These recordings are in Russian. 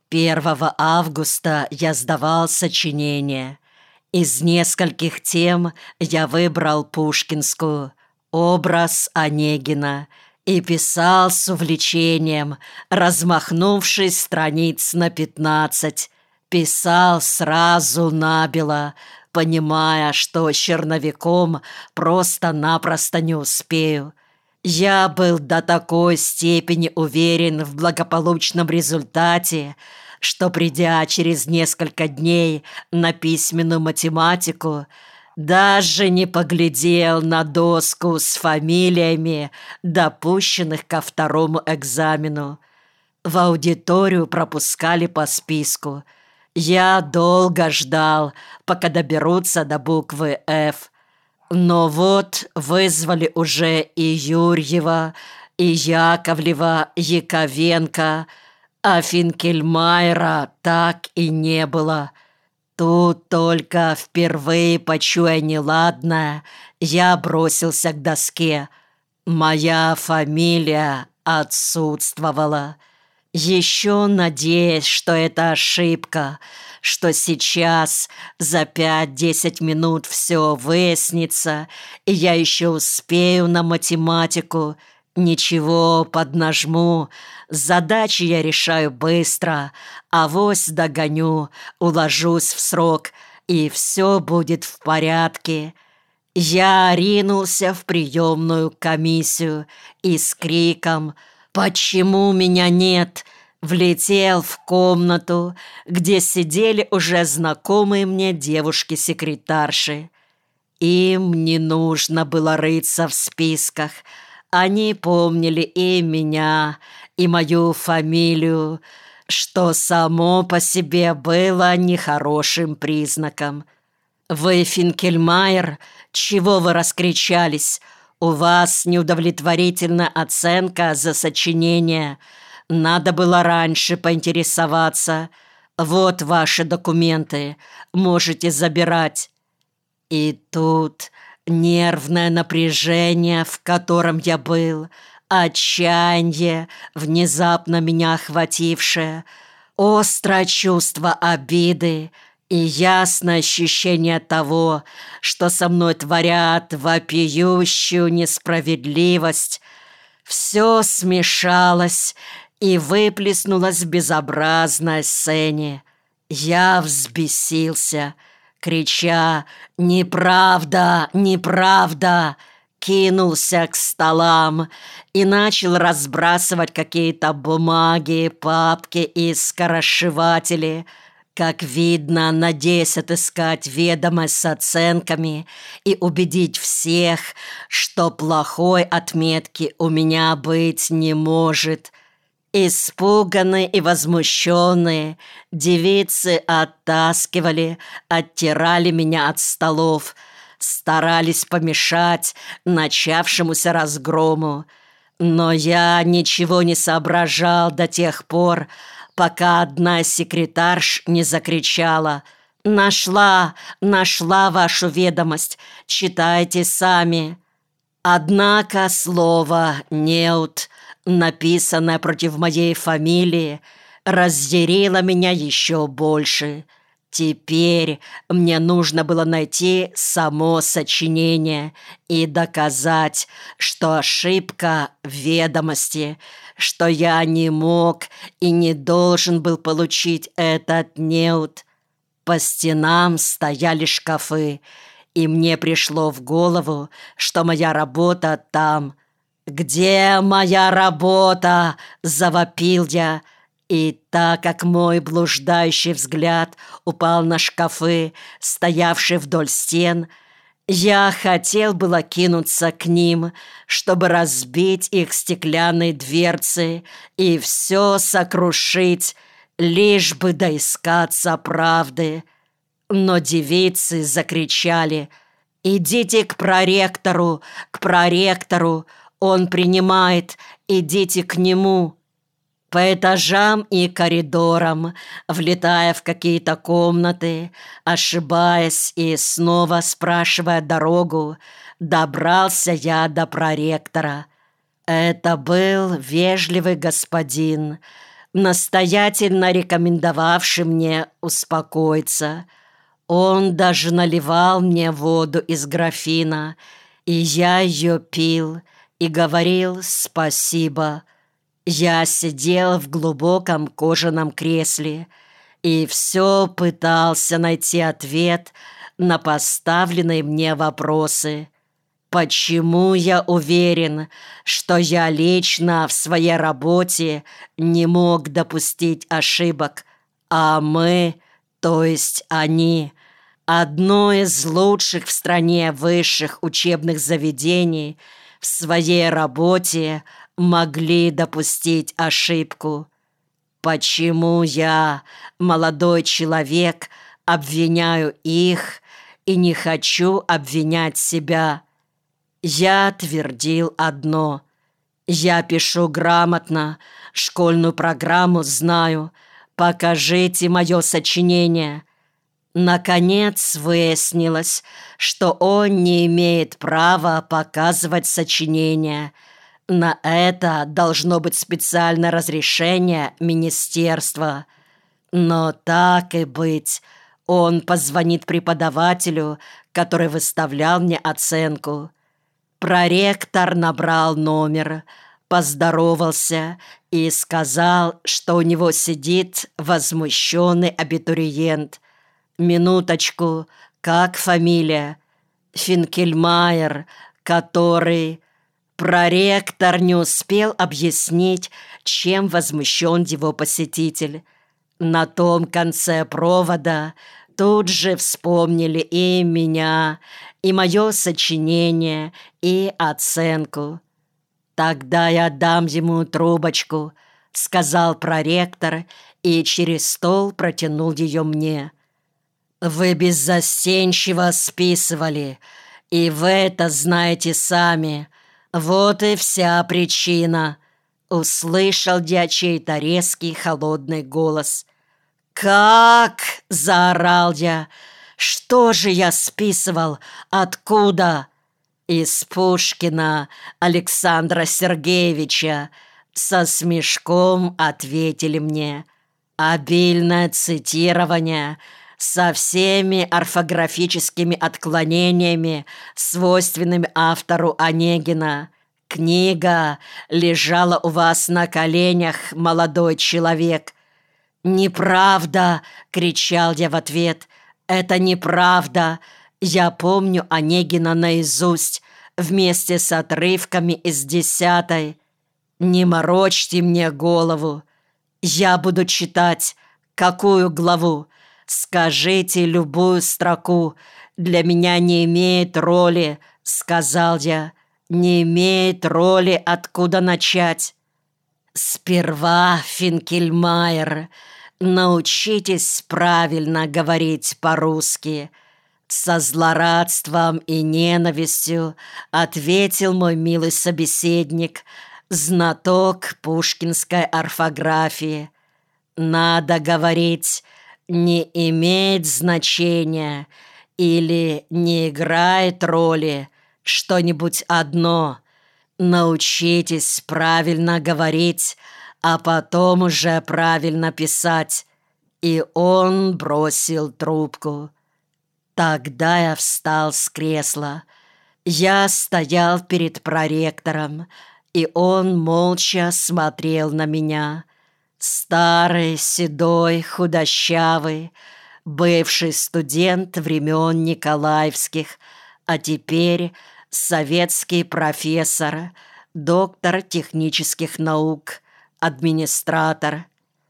1 августа я сдавал сочинение. Из нескольких тем я выбрал пушкинскую «Образ Онегина» и писал с увлечением, размахнувшись страниц на 15. Писал сразу набело, понимая, что черновиком просто-напросто не успею. Я был до такой степени уверен в благополучном результате, что, придя через несколько дней на письменную математику, даже не поглядел на доску с фамилиями, допущенных ко 2-му экзамену. В аудиторию пропускали по списку. Я долго ждал, пока доберутся до буквы «Ф». Но вот вызвали уже и Юрьева, и Яковлева, Яковенко, а Финкельмайера так и не было. Тут только впервые, почуя неладное, я бросился к доске. Моя фамилия отсутствовала. Еще надеясь, что это ошибка, что сейчас за 5-10 минут все выяснится, и я еще успею на математику. Ничего, поднажму. Задачи я решаю быстро, авось догоню, уложусь в срок, и все будет в порядке. Я ринулся в приемную комиссию и с криком «Почему меня нет?» влетел в комнату, где сидели уже знакомые мне девушки-секретарши. Им не нужно было рыться в списках. Они помнили и меня, и мою фамилию, что само по себе было нехорошим признаком. «Вы Финкельмайер? Чего вы раскричались? У вас неудовлетворительная оценка за сочинение. Надо было раньше поинтересоваться. Вот ваши документы. Можете забирать». И тут нервное напряжение, в котором я был, отчаяние, внезапно меня охватившее, острое чувство обиды и ясное ощущение того, что со мной творят вопиющую несправедливость, все смешалось и выплеснулось в безобразной сцене. Я взбесился, крича «Неправда! Неправда!», кинулся к столам и начал разбрасывать какие-то бумаги, папки и скоросшиватели, как видно, надеясь отыскать ведомость с оценками и убедить всех, что плохой отметки у меня быть не может. Испуганные и возмущенные девицы оттаскивали, оттирали меня от столов, старались помешать начавшемуся разгрому. Но я ничего не соображал до тех пор, пока одна из секретарш не закричала: «Нашла, нашла вашу ведомость, читайте сами». Однако слово «неуд», написанное против моей фамилии, разъярило меня еще больше. Теперь мне нужно было найти само сочинение и доказать, что ошибка в ведомости, что я не мог и не должен был получить этот неуд. По стенам стояли шкафы, и мне пришло в голову, что моя работа там. «Где моя работа?» – завопил я. И так как мой блуждающий взгляд упал на шкафы, стоявшие вдоль стен, я хотел было кинуться к ним, чтобы разбить их стеклянные дверцы и все сокрушить, лишь бы доискаться правды. Но девицы закричали: «Идите к проректору, к проректору! Он принимает, идите к нему!» По этажам и коридорам, влетая в какие-то комнаты, ошибаясь и снова спрашивая дорогу, добрался я до проректора. Это был вежливый господин, настоятельно рекомендовавший мне успокоиться. Он даже наливал мне воду из графина, и я ее пил и говорил спасибо. Я сидел в глубоком кожаном кресле и все пытался найти ответ на поставленные мне вопросы. Почему я уверен, что я лично в своей работе не мог допустить ошибок, а мы, то есть они, одно из лучших в стране высших учебных заведений, в своей работе могли допустить ошибку? Почему я, молодой человек, обвиняю их и не хочу обвинять себя? Я твердил одно: я пишу грамотно, школьную программу знаю, покажите мое сочинение. Наконец выяснилось, что он не имеет права показывать сочинение. На это должно быть специальное разрешение министерства. Но так и быть, он позвонит преподавателю, который выставлял мне оценку. Проректор набрал номер, поздоровался и сказал, что у него сидит возмущенный абитуриент. Минуточку, как фамилия? Финкельмайер, который... Проректор не успел объяснить, чем возмущен его посетитель. На том конце провода тут же вспомнили и меня, и мое сочинение, и оценку. «Тогда я дам ему трубочку», — сказал проректор и через стол протянул ее мне. «Вы беззастенчиво списывали, и вы это знаете сами. Вот и вся причина», — услышал я чей-то резкий холодный голос. «Как?» — заорал я. «Что же я списывал? Откуда?» «Из Пушкина Александра Сергеевича», — со смешком ответили мне. «Обильное цитирование со всеми орфографическими отклонениями, свойственными автору Онегина. Книга лежала у вас на коленях, молодой человек». «Неправда!» — кричал я в ответ. «Это неправда! Я помню Онегина наизусть, вместе с отрывками из 10-й. Не морочьте мне голову! Я буду читать. Какую главу? Скажите любую строку. Для меня не имеет роли», — сказал я. «Не имеет роли, откуда начать». «Сперва, Финкельмайер, научитесь правильно говорить по-русски», — со злорадством и ненавистью ответил мой милый собеседник, знаток пушкинской орфографии. «Надо говорить «не имеет значения» или «не играет роли», что-нибудь одно. Научитесь правильно говорить, а потом уже правильно писать». И он бросил трубку. Тогда я встал с кресла. Я стоял перед проректором, и он молча смотрел на меня. Старый, седой, худощавый, бывший студент времен Николаевских, а теперь советский профессор, доктор технических наук, администратор.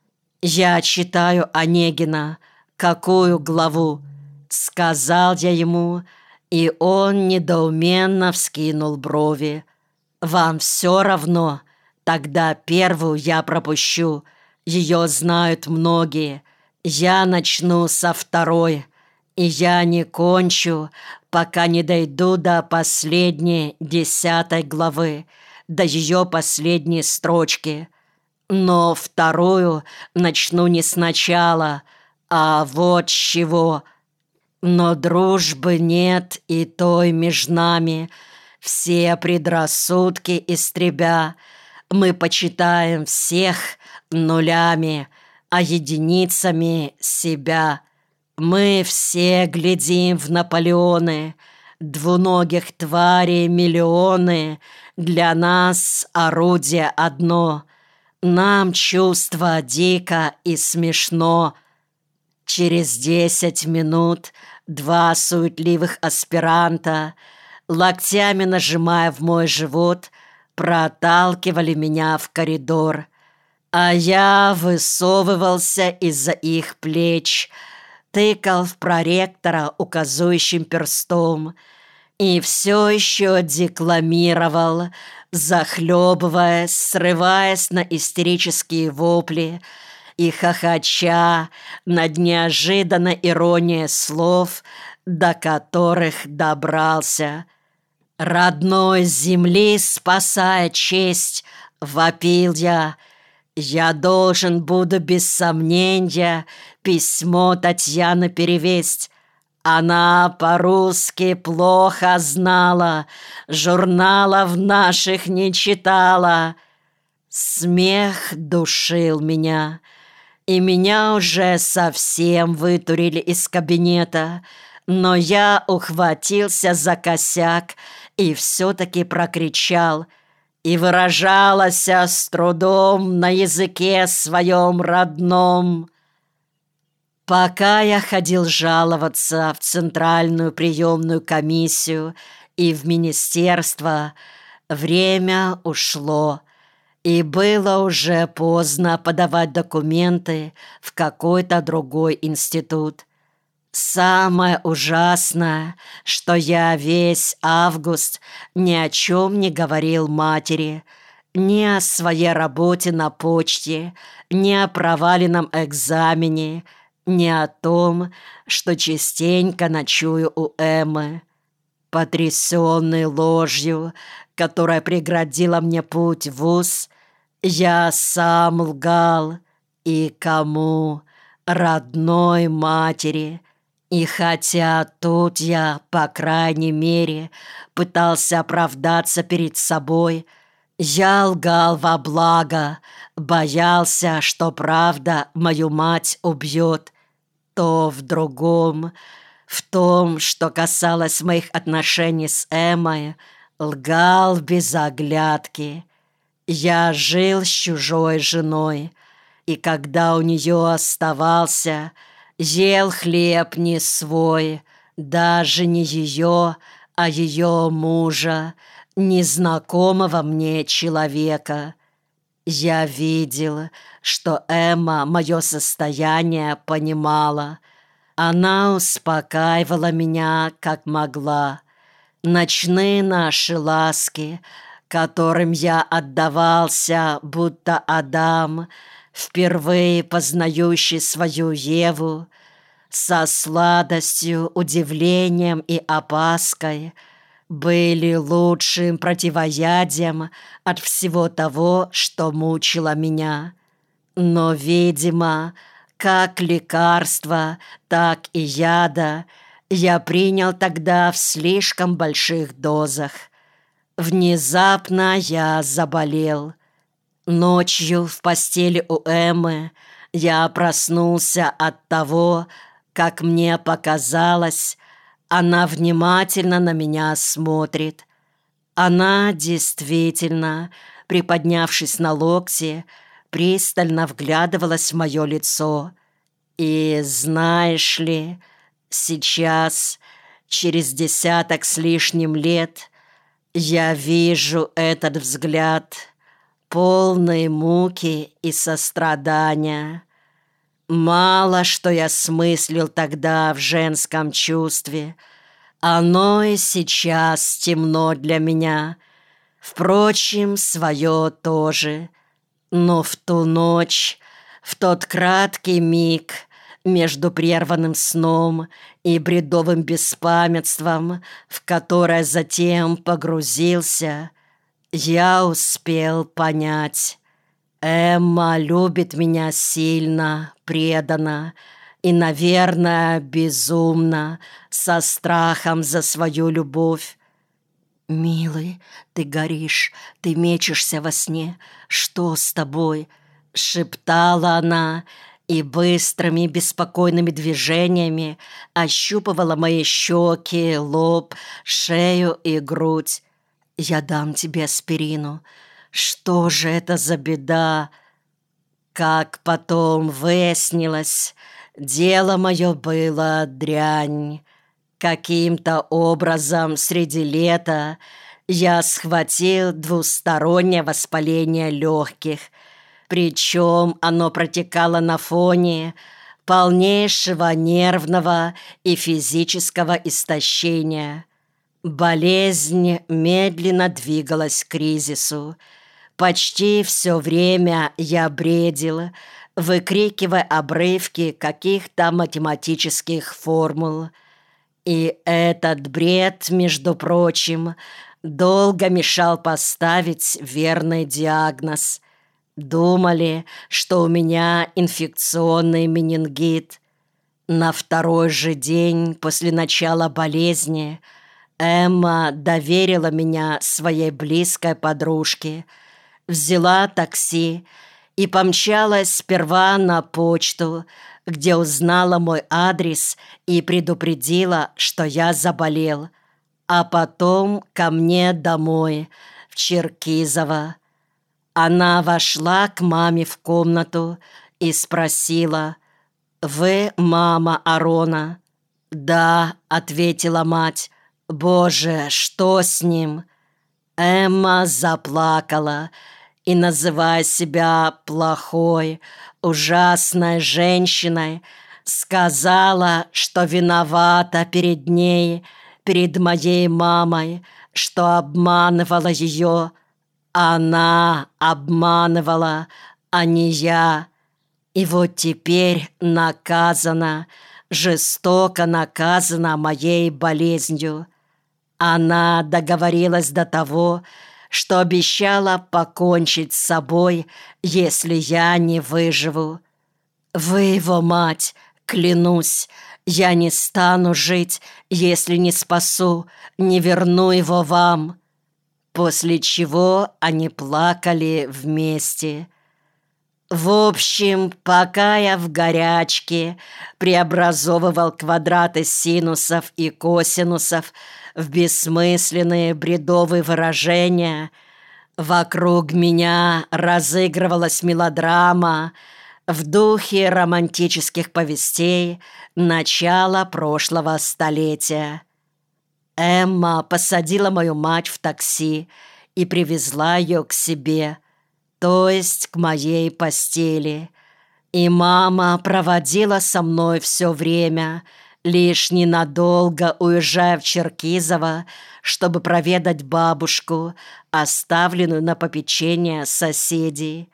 «Я читаю Онегина. Какую главу?» — сказал я ему, и он недоуменно вскинул брови. «Вам все равно? Тогда первую я пропущу. Ее знают многие. Я начну со второй, и я не кончу, пока не дойду до последней 10 главы, до ее последней строчки. Но вторую начну не сначала, а вот с чего. Но дружбы нет и той меж нами, все предрассудки истребя, Мы почитаем всех нулями, а единицами себя. Мы все глядим в Наполеоны, двуногих тварей миллионы, для нас орудие одно. Нам чувство дико и смешно. Через 10 минут 2 суетливых аспиранта, локтями нажимая в мой живот, проталкивали меня в коридор, а я высовывался из-за их плеч, тыкал в проректора указующим перстом и все еще декламировал, захлебываясь, срываясь на истерические вопли и хохоча над неожиданной иронией слов, до которых добрался. «Родной земли, спасая честь!» — вопил я. «Я должен буду без сомнения письмо Татьяны перевесть. Она по-русски плохо знала, журналов наших не читала». Смех душил меня, и меня уже совсем вытурили из кабинета, но я ухватился за косяк и все-таки прокричал, и выражалась с трудом на языке своем родном. Пока я ходил жаловаться в Центральную приемную комиссию и в министерство, время ушло, и было уже поздно подавать документы в какой-то другой институт. Самое ужасное, что я весь август ни о чем не говорил матери, ни о своей работе на почте, ни о проваленном экзамене, ни о том, что частенько ночую у Эммы. Потрясенный ложью, которая преградила мне путь в вуз, я сам лгал. И кому? Родной матери. И хотя тут я, по крайней мере, пытался оправдаться перед собой, я лгал во благо, боялся, что правда мою мать убьет. То в другом, в том, что касалось моих отношений с Эммой, лгал без оглядки. Я жил с чужой женой, и когда у нее оставался, ел хлеб не свой, даже не ее, а ее мужа, незнакомого мне человека. Я видел, что Эмма мое состояние понимала. Она успокаивала меня, как могла. Ночные наши ласки, которым я отдавался, будто Адам, впервые познающий свою Еву, со сладостью, удивлением и опаской, были лучшим противоядием от всего того, что мучило меня. Но, видимо, как лекарства, так и яда я принял тогда в слишком больших дозах. Внезапно я заболел. Ночью в постели у Эммы я проснулся от того, как мне показалось, она внимательно на меня смотрит. Она действительно, приподнявшись на локте, пристально вглядывалась в мое лицо. И знаешь ли, сейчас, через 10 с лишним лет, я вижу этот взгляд, полный муки и сострадания. Мало что я смыслил тогда в женском чувстве, оно и сейчас темно для меня. Впрочем, свое тоже. Но в ту ночь, в тот краткий миг между прерванным сном и бредовым беспамятством, в которое затем погрузился, я успел понять: Эмма любит меня сильно, преданно и, наверное, безумно, со страхом за свою любовь. «Милый, ты горишь, ты мечешься во сне. Что с тобой?» — шептала она и быстрыми беспокойными движениями ощупывала мои щеки, лоб, шею и грудь. «Я дам тебе аспирину. Что же это за беда?» Как потом выяснилось, дело мое было дрянь. Каким-то образом среди лета я схватил двустороннее воспаление легких, причем оно протекало на фоне полнейшего нервного и физического истощения. Болезнь медленно двигалась к кризису. Почти все время я бредил, выкрикивая обрывки каких-то математических формул. И этот бред, между прочим, долго мешал поставить верный диагноз. Думали, что у меня инфекционный менингит. На второй же день после начала болезни Эмма доверила меня своей близкой подружке, взяла такси и помчалась сперва на почту, где узнала мой адрес и предупредила, что я заболел, а потом ко мне домой, в Черкизово. Она вошла к маме в комнату и спросила: «Вы мама Арона?» «Да», — ответила мать. «Боже, что с ним?» Эмма заплакала и, называя себя плохой, ужасной женщиной, сказала, что виновата перед ней, перед моей мамой, что обманывала ее. Она обманывала, а не я. И вот теперь наказана, жестоко наказана моей болезнью. Она договорилась до того, что обещала покончить с собой, если я не выживу. Вы его мать, клянусь, я не стану жить, если не спасу, не верну его вам. После чего они плакали вместе. В общем, пока я в горячке преобразовывал квадраты синусов и косинусов в бессмысленные бредовые выражения, вокруг меня разыгрывалась мелодрама в духе романтических повестей начала прошлого столетия. Эмма посадила мою мать в такси и привезла ее к себе, то есть к моей постели. И мама проводила со мной все время, лишь ненадолго уезжая в Черкизово, чтобы проведать бабушку, оставленную на попечение соседей.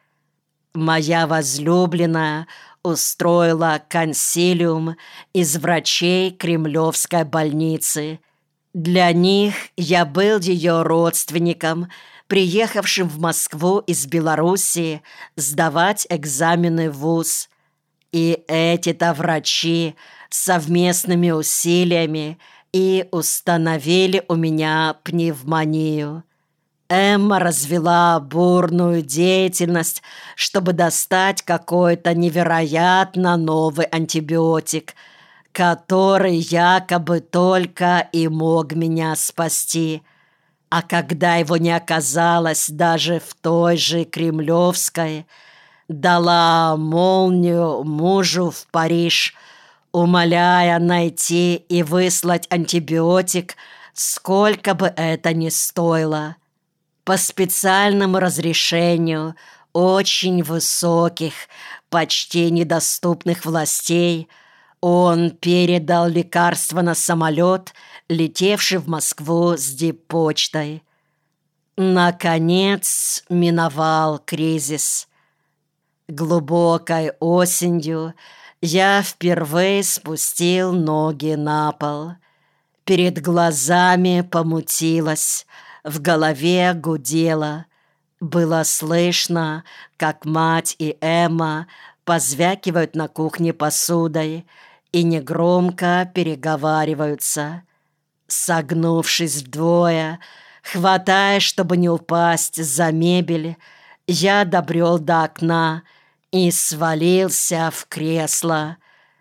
Моя возлюбленная устроила консилиум из врачей Кремлевской больницы. Для них я был ее родственником, приехавшим в Москву из Белоруссии сдавать экзамены в вуз. И эти-то врачи совместными усилиями и установили у меня пневмонию. Эмма развела бурную деятельность, чтобы достать какой-то невероятно новый антибиотик, который якобы только и мог меня спасти. А когда его не оказалось даже в той же Кремлевской, дала молнию мужу в Париж, умоляя найти и выслать антибиотик, сколько бы это ни стоило. По специальному разрешению очень высоких, почти недоступных властей он передал лекарство на самолет, летевший в Москву с диппочтой. Наконец миновал кризис. Глубокой осенью я впервые спустил ноги на пол. Перед глазами помутилось, в голове гудело. Было слышно, как мать и Эмма позвякивают на кухне посудой и негромко переговариваются. Согнувшись вдвое, Хватая, чтобы не упасть за мебель, я добрел до окна и свалился в кресло.